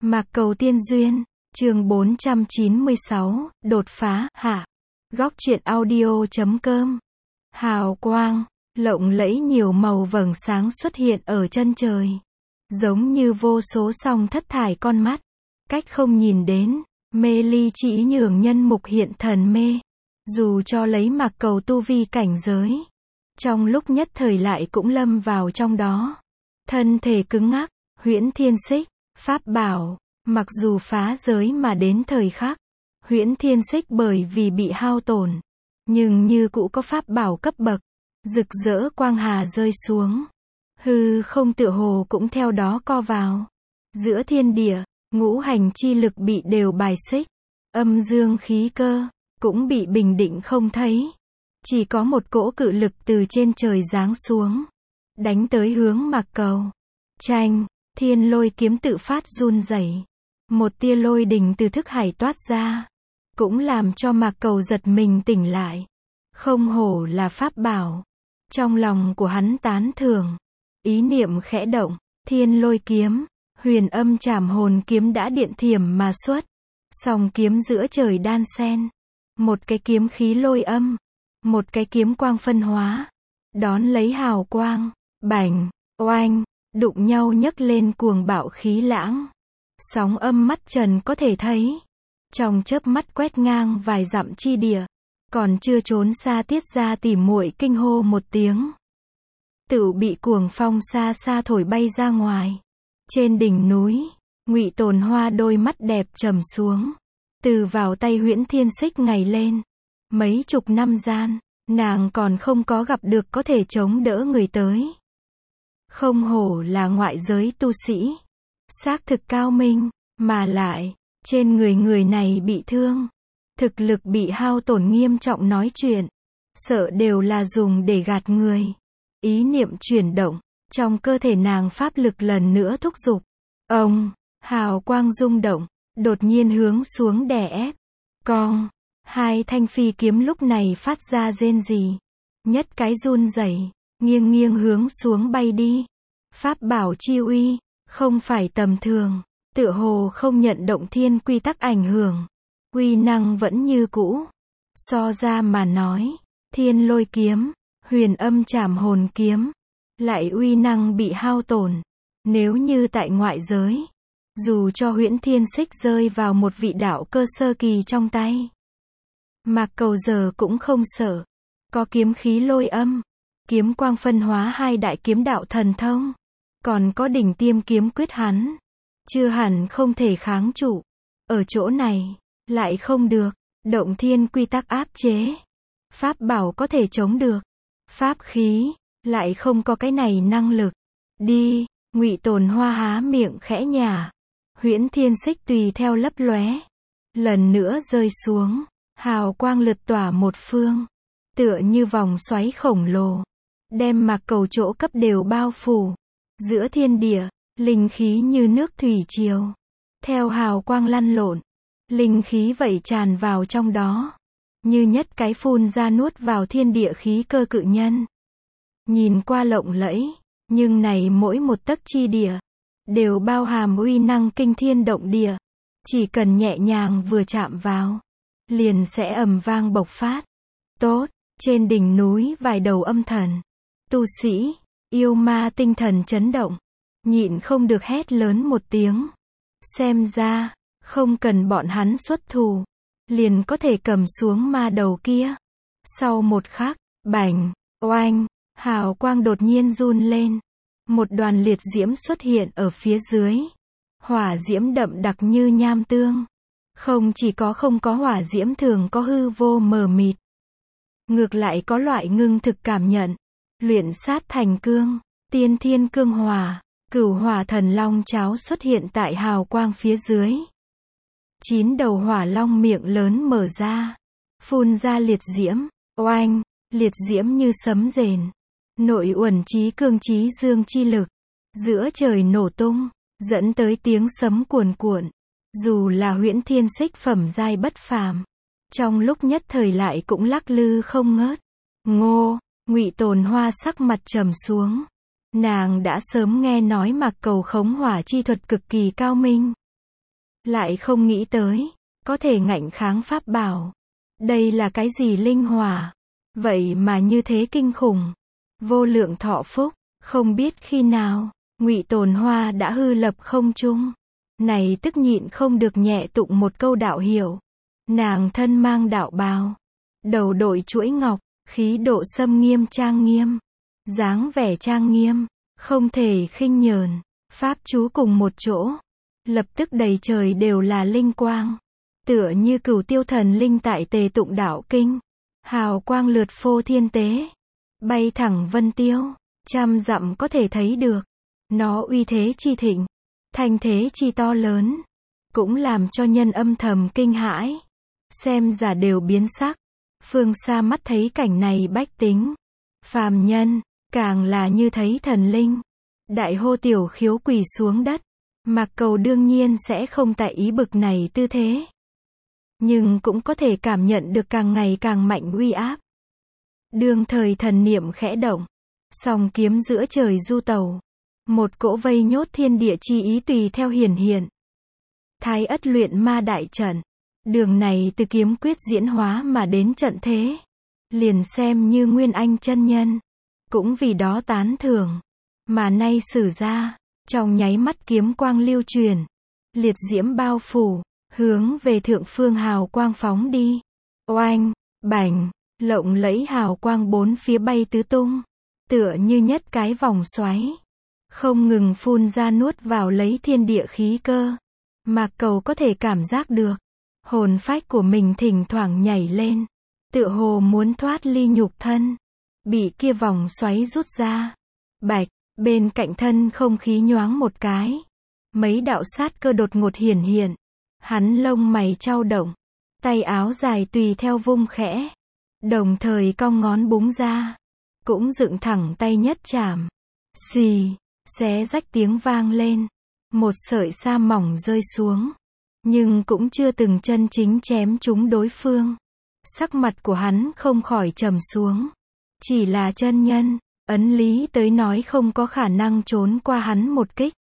Mạc Cầu Tiên Duyên, chương 496, đột phá, hạ. Góc truyện audio.com. Hào quang, lộng lẫy nhiều màu vầng sáng xuất hiện ở chân trời. Giống như vô số song thất thải con mắt. Cách không nhìn đến, mê ly chỉ nhường nhân mục hiện thần mê. Dù cho lấy Mạc Cầu tu vi cảnh giới. Trong lúc nhất thời lại cũng lâm vào trong đó. Thân thể cứng ngắc, huyễn thiên xích, pháp bảo, mặc dù phá giới mà đến thời khắc, huyễn thiên xích bởi vì bị hao tổn, nhưng như cũ có pháp bảo cấp bậc, rực rỡ quang hà rơi xuống. Hư không tựa hồ cũng theo đó co vào. Giữa thiên địa, ngũ hành chi lực bị đều bài xích, âm dương khí cơ, cũng bị bình định không thấy. Chỉ có một cỗ cự lực từ trên trời giáng xuống, đánh tới hướng Mạc Cầu. Chanh, thiên lôi kiếm tự phát run rẩy. Một tia lôi đình từ thức hải toát ra, cũng làm cho Mạc Cầu giật mình tỉnh lại. Không hổ là pháp bảo. Trong lòng của hắn tán thưởng, ý niệm khẽ động, thiên lôi kiếm, huyền âm trảm hồn kiếm đã điện thiểm mà xuất. Song kiếm giữa trời đan xen, một cái kiếm khí lôi âm, một cái kiếm quang phân hóa, đón lấy hào quang, bành, oanh, đụng nhau nhấc lên cuồng bạo khí lãng. Sóng âm mắt trần có thể thấy, trong chớp mắt quét ngang vài dặm chi địa, còn chưa trốn xa tiết ra tỉ muội kinh hô một tiếng. Tựu bị cuồng phong xa xa thổi bay ra ngoài. Trên đỉnh núi, Ngụy Tồn Hoa đôi mắt đẹp trầm xuống, từ vào tay huyễn thiên xích ngày lên. Mấy chục năm gian, nàng còn không có gặp được có thể chống đỡ người tới. Không hổ là ngoại giới tu sĩ, xác thực cao minh, mà lại, trên người người này bị thương, thực lực bị hao tổn nghiêm trọng nói chuyện, sợ đều là dùng để gạt người. Ý niệm chuyển động, trong cơ thể nàng pháp lực lần nữa thúc giục. Ông, hào quang rung động, đột nhiên hướng xuống đè ép. Cong, hai thanh phi kiếm lúc này phát ra rên rỉ. Nhất cái run rẩy, nghiêng nghiêng hướng xuống bay đi. Pháp bảo chi uy, không phải tầm thường, tựa hồ không nhận động thiên quy tắc ảnh hưởng. Uy năng vẫn như cũ. So ra mà nói, thiên lôi kiếm, huyền âm trảm hồn kiếm, lại uy năng bị hao tổn. Nếu như tại ngoại giới, dù cho huyễn thiên xích rơi vào một vị đạo cơ sơ kỳ trong tay, Mạc Cầu giờ cũng không sợ. Có kiếm khí lôi âm, kiếm quang phân hóa hai đại kiếm đạo thần thông, còn có đỉnh tiêm kiếm quyết hắn, chưa hẳn không thể kháng trụ. Ở chỗ này, lại không được, động thiên quy tắc áp chế. Pháp bảo có thể chống được, pháp khí, lại không có cái này năng lực. Đi, Ngụy Tồn Hoa há miệng khẽ nhả. Huyễn thiên xích tùy theo lấp lóe, lần nữa rơi xuống, hào quang lượt tỏa một phương, tựa như vòng xoáy khổng lồ, đem Mạc Cầu chỗ cấp đều bao phủ. Giữa thiên địa, linh khí như nước thủy triều, theo hào quang lăn lộn, linh khí vậy tràn vào trong đó, như nhất cái phun ra nuốt vào thiên địa khí cơ cự nhân. Nhìn qua lộng lẫy, nhưng này mỗi một tấc chi địa, đều bao hàm uy năng kinh thiên động địa. Chỉ cần nhẹ nhàng vừa chạm vào, liền sẽ ầm vang bộc phát. Tốt, trên đỉnh núi vài đầu âm thần, tu sĩ, yêu ma tinh thần chấn động, nhịn không được hét lớn một tiếng. Xem ra, không cần bọn hắn xuất thủ, liền có thể cầm xuống ma đầu kia. Sau một khắc, bành, oanh, hào quang đột nhiên run lên. Một đoàn liệt diễm xuất hiện ở phía dưới. Hỏa diễm đậm đặc như nham tương. Không chỉ có không có hỏa diễm thường có hư vô mờ mịt, ngược lại có loại ngưng thực cảm nhận. Luyện sát thành cương, tiên thiên cương hỏa, cửu hỏa thần long cháo xuất hiện tại hào quang phía dưới. 9 đầu hỏa long miệng lớn mở ra, phun ra liệt diễm. Oanh, liệt diễm như sấm rền, nội uẩn chí cương chí dương chi lực, giữa trời nổ tung, dẫn tới tiếng sấm cuồn cuộn. Dù là huyễn thiên xích phẩm giai bất phàm, trong lúc nhất thời lại cũng lắc lư không ngớt. Ngô, Ngụy Tồn Hoa sắc mặt trầm xuống. Nàng đã sớm nghe nói Mạc Cầu khống hỏa chi thuật cực kỳ cao minh, lại không nghĩ tới, có thể ngạnh kháng pháp bảo. Đây là cái gì linh hỏa? Vậy mà như thế kinh khủng. Vô lượng thọ phúc, không biết khi nào, Ngụy Tồn Hoa đã hư lập không trung. Này tức nhịn không được nhẹ tụng một câu đạo hiệu. Nàng thân mang đạo bào, đầu đội chuỗi ngọc, khí độ xâm nghiêm trang nghiêm, dáng vẻ trang nghiêm, không thể khinh nhờn, pháp chú cùng một chỗ, lập tức đầy trời đều là linh quang, tựa như Cửu Tiêu thần linh tại Tề Tụng đạo kinh, hào quang lượt phô thiên tế, bay thẳng vân tiêu, trăm dặm có thể thấy được, nó uy thế chi thịnh, thanh thế chi to lớn, cũng làm cho nhân âm thầm kinh hãi, xem giả đều biến sắc. Phương xa mắt thấy cảnh này bách tính, phàm nhân, càng là như thấy thần linh. Đại hô tiểu khiếu quỳ xuống đất. Mạc Cầu đương nhiên sẽ không tại ý bực này tư thế. Nhưng cũng có thể cảm nhận được càng ngày càng mạnh uy áp. Đương thời thần niệm khẽ động. Song kiếm giữa trời du tàu. Một cỗ vây nhốt thiên địa chi ý tùy theo hiển hiện. Thái ất luyện ma đại trận. Đường này từ kiếm quyết diễn hóa mà đến trận thế. Liền xem như Nguyên Anh chân nhân. Cũng vì đó tán thưởng. Mà nay sử ra. Trong nháy mắt kiếm quang lưu truyền. Liệt diễm bao phủ. Hướng về thượng phương hào quang phóng đi. Oanh, bành, lộng lẫy hào quang bốn phía bay tứ tung. Tựa như nhất cái vòng xoáy. Không ngừng phun ra nuốt vào lấy thiên địa khí cơ. Mạc Cầu có thể cảm giác được. Hồn phách của mình thỉnh thoảng nhảy lên. Tựa hồ muốn thoát ly nhục thân. Bị kia vòng xoáy rút ra. Bạch, bên cạnh thân không khí nhoáng một cái. Mấy đạo sát cơ đột ngột hiển hiện. Hắn lông mày chau động. Tay áo dài tùy theo vung khẽ. Đồng thời cong ngón búng ra. Cũng dựng thẳng tay nhất chạm. Xì, xé rách tiếng vang lên. Một sợi sa mỏng rơi xuống. Nhưng cũng chưa từng chân chính chém trúng đối phương. Sắc mặt của hắn không khỏi trầm xuống. Chỉ là chân nhân, ấn lý tới nói không có khả năng trốn qua hắn một kích.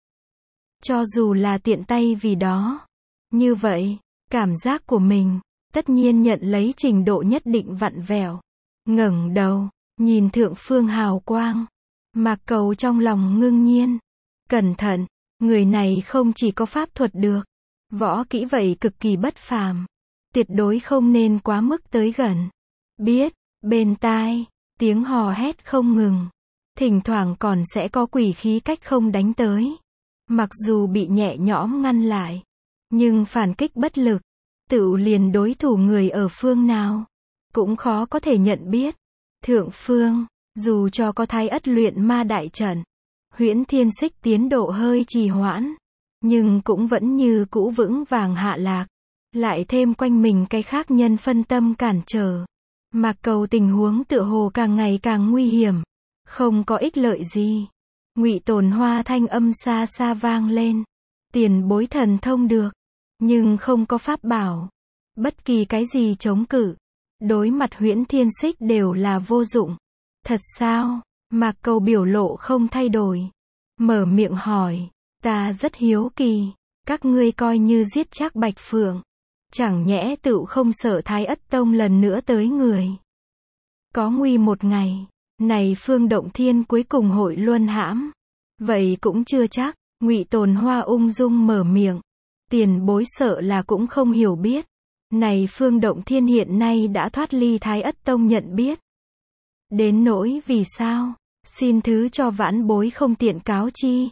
Cho dù là tiện tay vì đó. Như vậy, cảm giác của mình, tất nhiên nhận lấy trình độ nhất định vặn vẹo. Ngẩng đầu, nhìn thượng phương hào quang. Mạc Cầu trong lòng ngưng nhiên. Cẩn thận, người này không chỉ có pháp thuật được. Võ kỹ vậy cực kỳ bất phàm. Tuyệt đối không nên quá mức tới gần. Biết, bên tai, tiếng hò hét không ngừng. Thỉnh thoảng còn sẽ có quỷ khí cách không đánh tới. Mặc dù bị nhẹ nhõm ngăn lại. Nhưng phản kích bất lực. Tựu liền đối thủ người ở phương nào. Cũng khó có thể nhận biết. Thượng phương, dù cho có Thái ất luyện ma đại trận. Huyễn Thiên Xích tiến độ hơi trì hoãn. Nhưng cũng vẫn như cũ vững vàng hạ lạc. Lại thêm quanh mình cái khác nhân phân tâm cản trở. Mạc Cầu tình huống tựa hồ càng ngày càng nguy hiểm. Không có ích lợi gì. Ngụy Tồn Hoa thanh âm xa xa vang lên. Tiền bối thần thông được. Nhưng không có pháp bảo. Bất kỳ cái gì chống cự. Đối mặt Huyễn Thiên Xích đều là vô dụng. Thật sao? Mạc Cầu biểu lộ không thay đổi. Mở miệng hỏi. Ta rất hiếu kỳ. Các ngươi coi như giết Trác Bạch Phượng. Chẳng nhẽ tựu không sợ Thái ất tông lần nữa tới người. Có nguy một ngày. Này Phương Động Thiên cuối cùng hội luân hãm. Vậy cũng chưa chắc. Ngụy Tồn Hoa ung dung mở miệng. Tiền bối sợ là cũng không hiểu biết. Này Phương Động Thiên hiện nay đã thoát ly Thái ất tông nhận biết. Đến nỗi vì sao? Xin thứ cho vãn bối không tiện cáo chi.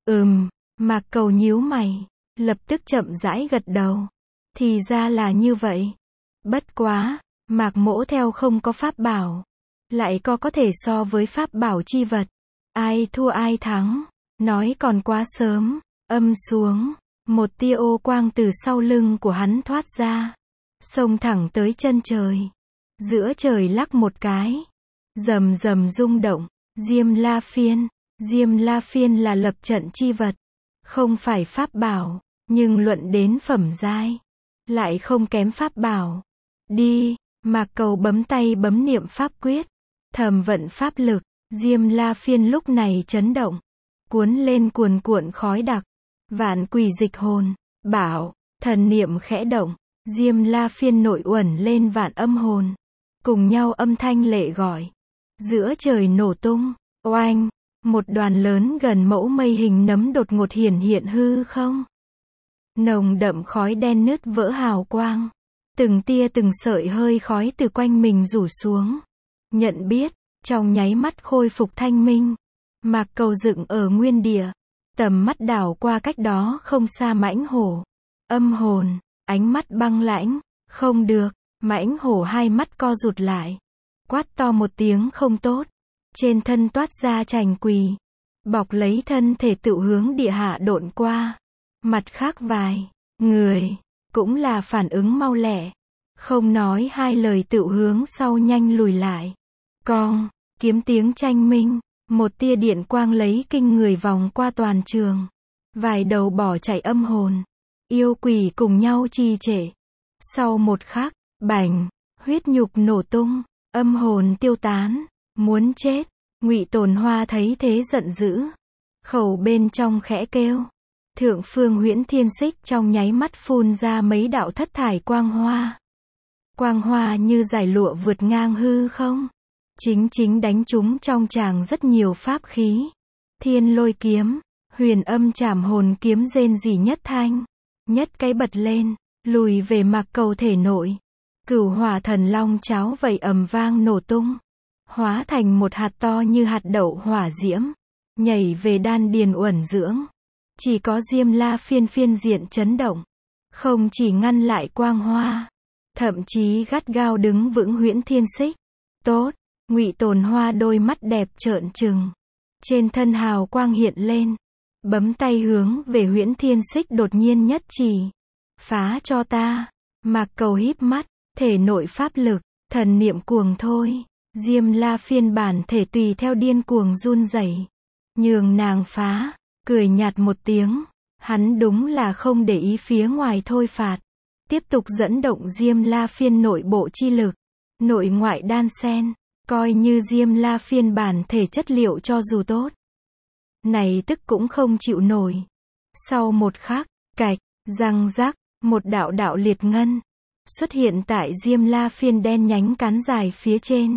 Mạc Cầu nhíu mày. Lập tức chậm rãi gật đầu. Thì ra là như vậy. Bất quá, Mạc mỗ theo không có pháp bảo. Lại có thể so với pháp bảo chi vật. Ai thua ai thắng. Nói còn quá sớm. Âm xuống. Một tia ô quang từ sau lưng của hắn thoát ra. Xông thẳng tới chân trời. Giữa trời lắc một cái. Rầm rầm rung động. Diêm La Phiên. Diêm La Phiên là lập trận chi vật. Không phải pháp bảo. Nhưng luận đến phẩm giai. Lại không kém pháp bảo. Đi. Mạc Cầu bấm tay bấm niệm pháp quyết. Thầm vận pháp lực. Diêm La Phiên lúc này chấn động. Cuốn lên cuồn cuộn khói đặc. Vạn quỷ dịch hồn. Bảo. Thần niệm khẽ động, Diêm La Phiên nội uẩn lên vạn âm hồn, cùng nhau âm thanh lệ gọi. Giữa trời nổ tung, oanh, một đoàn lớn gần mẫu mây hình nấm đột ngột hiển hiện hư không. Nồng đậm khói đen nứt vỡ hào quang, từng tia từng sợi hơi khói từ quanh mình rủ xuống. Nhận biết, trong nháy mắt khôi phục thanh minh. Mạc Cầu dựng ở nguyên địa, tầm mắt đảo qua cách đó không xa mãnh hổ. Âm hồn, ánh mắt băng lãnh, không được, mãnh hổ hai mắt co rụt lại. Quát to một tiếng không tốt, trên thân toát ra chành quỳ, bọc lấy thân thể tự hướng địa hạ độn qua. Mặt khác vài người, cũng là phản ứng mau lẹ, không nói hai lời tự hướng sau nhanh lùi lại. Cong, kiếm tiếng tranh minh, một tia điện quang lấy kinh người vòng qua toàn trường. Vài đầu bỏ chạy âm hồn, yêu quỷ cùng nhau trì trệ. Sau một khắc, bành, huyết nhục nổ tung, âm hồn tiêu tán, muốn chết. Ngụy Tồn Hoa thấy thế giận dữ, khẩu bên trong khẽ kêu. Thượng phương Huyễn Thiên Xích trong nháy mắt phun ra mấy đạo thất thải quang hoa. Quang hoa như dải lụa vượt ngang hư không. Chính đánh trúng trong tràng rất nhiều pháp khí. Thiên Lôi Kiếm, Huyền Âm Trảm Hồn Kiếm rên rỉ nhất thanh. Nhất cái bật lên, lùi về Mạc Cầu thể nội. Cửu Hỏa Thần Long cháo vẩy ầm vang nổ tung, hóa thành một hạt to như hạt đậu hỏa diễm, nhảy về đan điền uẩn dưỡng. Chỉ có Diêm La Phiên phiên diện chấn động, không chỉ ngăn lại quang hoa, thậm chí gắt gao đứng vững Huyễn Thiên Xích. Tốt, Ngụy Tồn Hoa đôi mắt đẹp trợn trừng, trên thân hào quang hiện lên, bấm tay hướng về Huyễn Thiên Xích đột nhiên nhất chỉ. Phá cho ta. Mạc Cầu híp mắt, thể nội pháp lực, thần niệm cuồng thôi. Diêm La Phiên bản thể tùy theo điên cuồng run rẩy, nhường nàng phá. Cười nhạt một tiếng, hắn đúng là không để ý phía ngoài thôi phạt. Tiếp tục dẫn động Diêm La Phiên nội bộ chi lực, nội ngoại đan xen, coi như Diêm La Phiên bản thể chất liệu cho dù tốt, này tức cũng không chịu nổi. Sau một khắc, cạch, răng rắc, một đạo đạo liệt ngân xuất hiện tại Diêm La Phiên đen nhánh cán dài phía trên.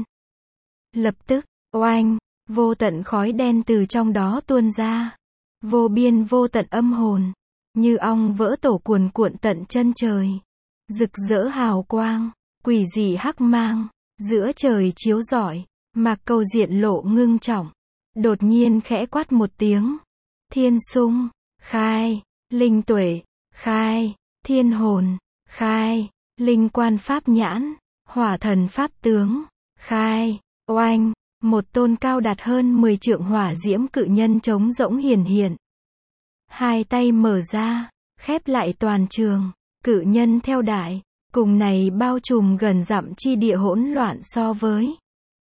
Lập tức, oanh, vô tận khói đen từ trong đó tuôn ra. Vô biên vô tận âm hồn, như ong vỡ tổ cuồn cuộn tận chân trời. Rực rỡ hào quang, quỷ dị hắc mang, giữa trời chiếu rọi. Mạc Cầu diện lộ ngưng trọng, đột nhiên khẽ quát một tiếng. Thiên sung, khai, linh tuệ, khai, thiên hồn, khai, linh quan pháp nhãn, hỏa thần pháp tướng, khai, oanh. Một tôn cao đạt hơn 10 trượng hỏa diễm cự nhân trống rỗng hiển hiện. Hai tay mở ra, khép lại toàn trường, cự nhân theo đại, cùng này bao trùm gần dặm chi địa hỗn loạn so với.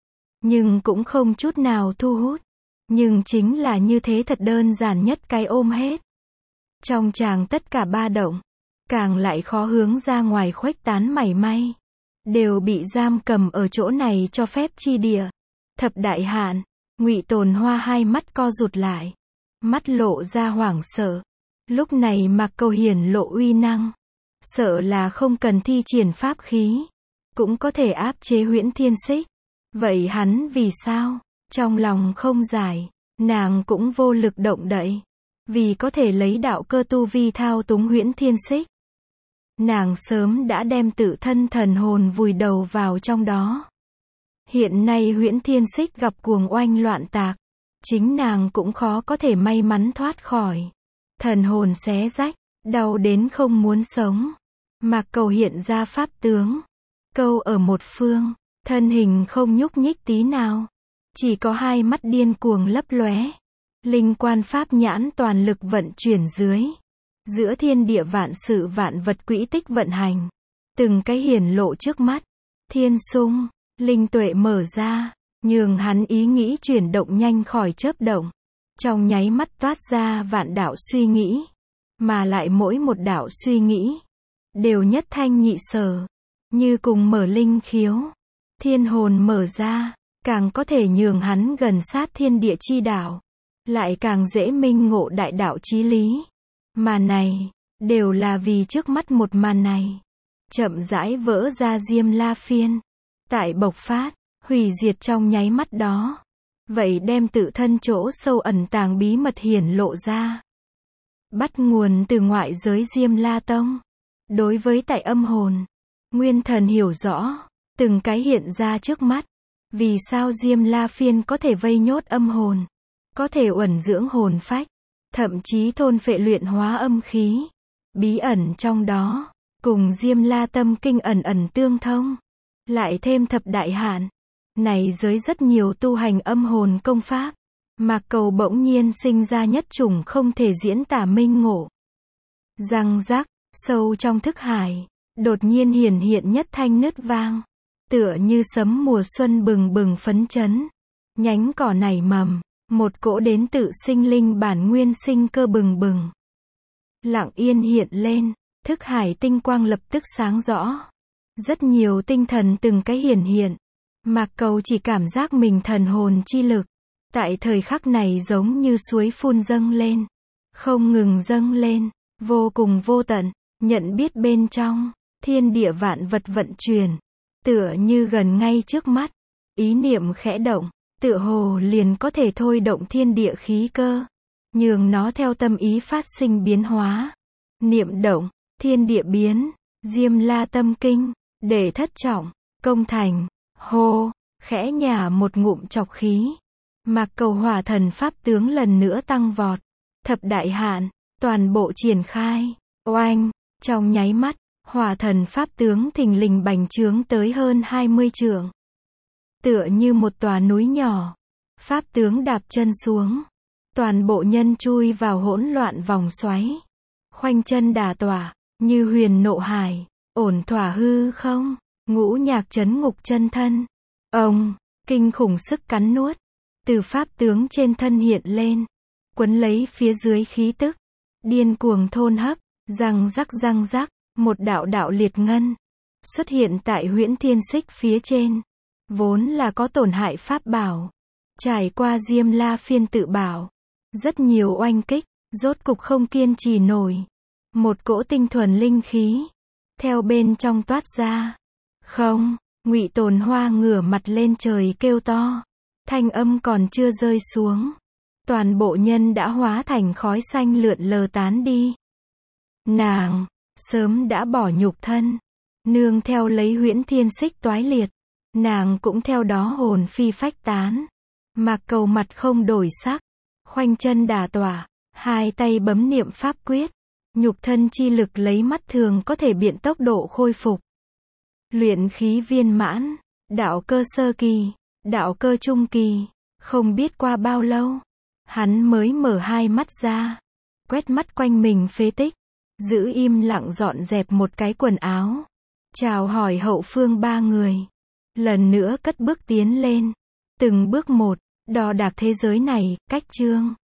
Nhưng cũng không chút nào thu hút. Nhưng chính là như thế thật đơn giản nhất cái ôm hết. Trong tràng tất cả ba động, càng lại khó hướng ra ngoài khuếch tán mảy may. Đều bị giam cầm ở chỗ này cho phép chi địa. Thập đại hạn, Ngụy Tồn Hoa hai mắt co rụt lại, mắt lộ ra hoảng sợ. Lúc này Mạc Cầu hiển lộ uy năng, sợ là không cần thi triển pháp khí, cũng có thể áp chế Huyễn Thiên Xích. Vậy hắn vì sao? Trong lòng không giải, nàng cũng vô lực động đậy, vì có thể lấy đạo cơ tu vi thao túng Huyễn Thiên Xích. Nàng sớm đã đem tự thân thần hồn vùi đầu vào trong đó. Hiện nay Huyễn Thiên Xích gặp cuồng oanh loạn tạc, chính nàng cũng khó có thể may mắn thoát khỏi. Thần hồn xé rách, đau đến không muốn sống. Mạc Cầu hiện ra pháp tướng, câu ở một phương, thân hình không nhúc nhích tí nào, chỉ có hai mắt điên cuồng lấp lóe. Linh quan pháp nhãn toàn lực vận chuyển dưới, giữa thiên địa vạn sự vạn vật quỹ tích vận hành, từng cái hiển lộ trước mắt. Thiên sung, linh tuệ mở ra, nhường hắn ý nghĩ chuyển động nhanh khỏi chớp động. Trong nháy mắt toát ra vạn đạo suy nghĩ, mà lại mỗi một đạo suy nghĩ đều nhất thanh nhị sở, như cùng mở linh khiếu. Thiên hồn mở ra, càng có thể nhường hắn gần sát thiên địa chi đạo, lại càng dễ minh ngộ đại đạo chí lý. Mà này, đều là vì trước mắt một màn này. Chậm rãi vỡ ra Diêm La Phiên. Tại bộc phát, hủy diệt trong nháy mắt đó. Vậy đem tự thân chỗ sâu ẩn tàng bí mật hiển lộ ra. Bắt nguồn từ ngoại giới Diêm La Tông. Đối với tại âm hồn, Nguyên Thần hiểu rõ, từng cái hiện ra trước mắt. Vì sao Diêm La Phiên có thể vây nhốt âm hồn, có thể uẩn dưỡng hồn phách, thậm chí thôn phệ luyện hóa âm khí. Bí ẩn trong đó, cùng Diêm La Tâm Kinh ẩn ẩn tương thông. Lại thêm thập đại hạn. Này giới rất nhiều tu hành âm hồn công pháp. Mạc Cầu bỗng nhiên sinh ra nhất chủng không thể diễn tả minh ngộ. Răng rắc, sâu trong thức hải, đột nhiên hiển hiện nhất thanh nứt vang. Tựa như sấm mùa xuân bừng bừng phấn chấn. Nhánh cỏ nảy mầm, một cỗ đến tự sinh linh bản nguyên sinh cơ bừng bừng. Lặng yên hiện lên, thức hải tinh quang lập tức sáng rõ. Rất nhiều tinh thần từng cái hiển hiện. Mạc Cầu chỉ cảm giác mình thần hồn chi lực. Tại thời khắc này giống như suối phun dâng lên. Không ngừng dâng lên, vô cùng vô tận, nhận biết bên trong, thiên địa vạn vật vận chuyển. Tựa như gần ngay trước mắt, ý niệm khẽ động, tựa hồ liền có thể thôi động thiên địa khí cơ. Nhường nó theo tâm ý phát sinh biến hóa. Niệm động, thiên địa biến, Diêm La Tâm Kinh, để thất trọng, công thành, hô, khẽ nhả một ngụm trọc khí. Mạc Cầu hỏa thần pháp tướng lần nữa tăng vọt. Thập đại hạn, toàn bộ triển khai. Oanh, trong nháy mắt, hỏa thần pháp tướng thình lình bành trướng tới hơn 20 trượng. Tựa như một tòa núi nhỏ. Pháp tướng đạp chân xuống. Toàn bộ nhân chui vào hỗn loạn vòng xoáy. Khoanh chân đả tỏa, như huyền nộ hải, ổn thỏa hư không, ngũ nhạc chấn ngục chân thân. Ông, kinh khủng sức cắn nuốt. Từ pháp tướng trên thân hiện lên. Quấn lấy phía dưới khí tức. Điên cuồng thôn hấp, răng rắc, một đạo đạo liệt ngân. Xuất hiện tại huyễn thiên xích phía trên. Vốn là có tổn hại pháp bảo. Trải qua Diêm La Phiên tự bảo. Rất nhiều oanh kích, rốt cục không kiên trì nổi. Một cỗ tinh thuần linh khí. Theo bên trong toát ra. Không, Ngụy Tồn Hoa ngửa mặt lên trời kêu to. Thanh âm còn chưa rơi xuống. Toàn bộ nhân đã hóa thành khói xanh lượn lờ tán đi. Nàng, sớm đã bỏ nhục thân. Nương theo lấy huyễn thiên xích toái liệt. Nàng cũng theo đó hồn phi phách tán. Mạc Cầu mặt không đổi sắc. Khoanh chân đả tỏa. Hai tay bấm niệm pháp quyết. Nhục thân chi lực lấy mắt thường có thể biện tốc độ khôi phục. Luyện khí viên mãn. Đạo cơ sơ kỳ. Đạo cơ trung kỳ. Không biết qua bao lâu. Hắn mới mở hai mắt ra. Quét mắt quanh mình phế tích. Giữ im lặng dọn dẹp một cái quần áo. Chào hỏi hậu phương ba người. Lần nữa cất bước tiến lên. Từng bước một, đo đạc thế giới này, cách chương.